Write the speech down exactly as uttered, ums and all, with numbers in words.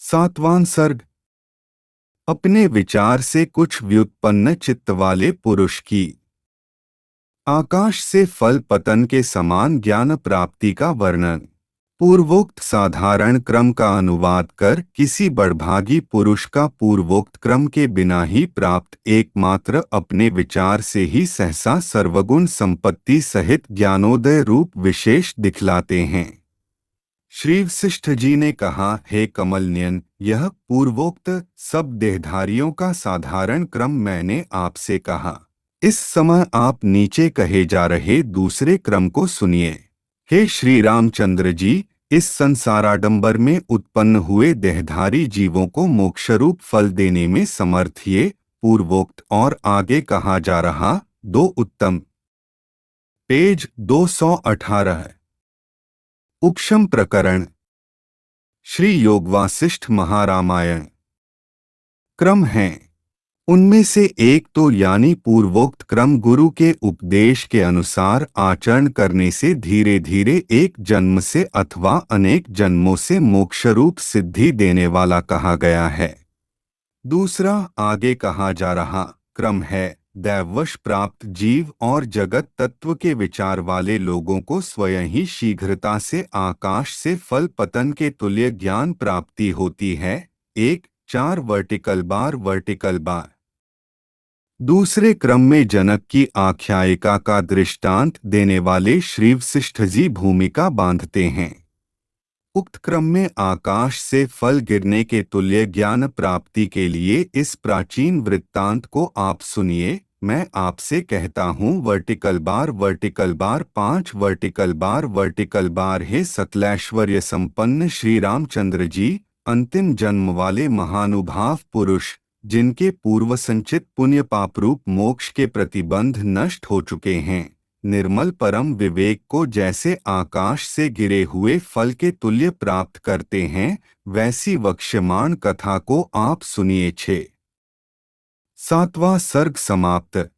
सातवां सर्ग। अपने विचार से कुछ व्युत्पन्न चित्त वाले पुरुष की आकाश से फल पतन के समान ज्ञान प्राप्ति का वर्णन। पूर्वोक्त साधारण क्रम का अनुवाद कर किसी बड़भागी पुरुष का पूर्वोक्त क्रम के बिना ही प्राप्त एकमात्र अपने विचार से ही सहसा सर्वगुण संपत्ति सहित ज्ञानोदय रूप विशेष दिखलाते हैं। श्री वशिष्ठ जी ने कहा, हे कमलनयन, यह पूर्वोक्त सब देहधारियों का साधारण क्रम मैंने आपसे कहा। इस समय आप नीचे कहे जा रहे दूसरे क्रम को सुनिए। हे श्री रामचंद्र जी, इस संसाराडंबर में उत्पन्न हुए देहधारी जीवों को मोक्षरूप फल देने में समर्थ ये पूर्वोक्त और आगे कहा जा रहा दो उत्तम। पेज दो सौ अठारह। उपशम प्रकरण। श्री योगवासिष्ठ महारामायण क्रम हैं। उनमें से एक तो यानी पूर्वोक्त क्रम गुरु के उपदेश के अनुसार आचरण करने से धीरे धीरे एक जन्म से अथवा अनेक जन्मों से मोक्षरूप सिद्धि देने वाला कहा गया है। दूसरा आगे कहा जा रहा क्रम है दैववश प्राप्त जीव और जगत तत्व के विचार वाले लोगों को स्वयं ही शीघ्रता से आकाश से फल पतन के तुल्य ज्ञान प्राप्ति होती है। एक चार वर्टिकल बार वर्टिकल बार। दूसरे क्रम में जनक की आख्यायिका का दृष्टांत देने वाले श्री वशिष्ठ जी भूमिका बांधते हैं। उक्त क्रम में आकाश से फल गिरने के तुल्य ज्ञान प्राप्ति के लिए इस प्राचीन वृत्तांत को आप सुनिए। मैं आपसे कहता हूँ वर्टिकल बार वर्टिकल बार पांच वर्टिकल बार वर्टिकल बार। हे सकलैश्वर्य संपन्न श्री रामचंद्र जी, अंतिम जन्म वाले महानुभाव पुरुष, जिनके पूर्व संचित पुण्य पापरूप मोक्ष के प्रतिबंध नष्ट हो चुके हैं, निर्मल परम विवेक को जैसे आकाश से गिरे हुए फल के तुल्य प्राप्त करते हैं, वैसी वक्ष्यमाण कथा को आप सुनिए। छे सातवां सर्ग समाप्त।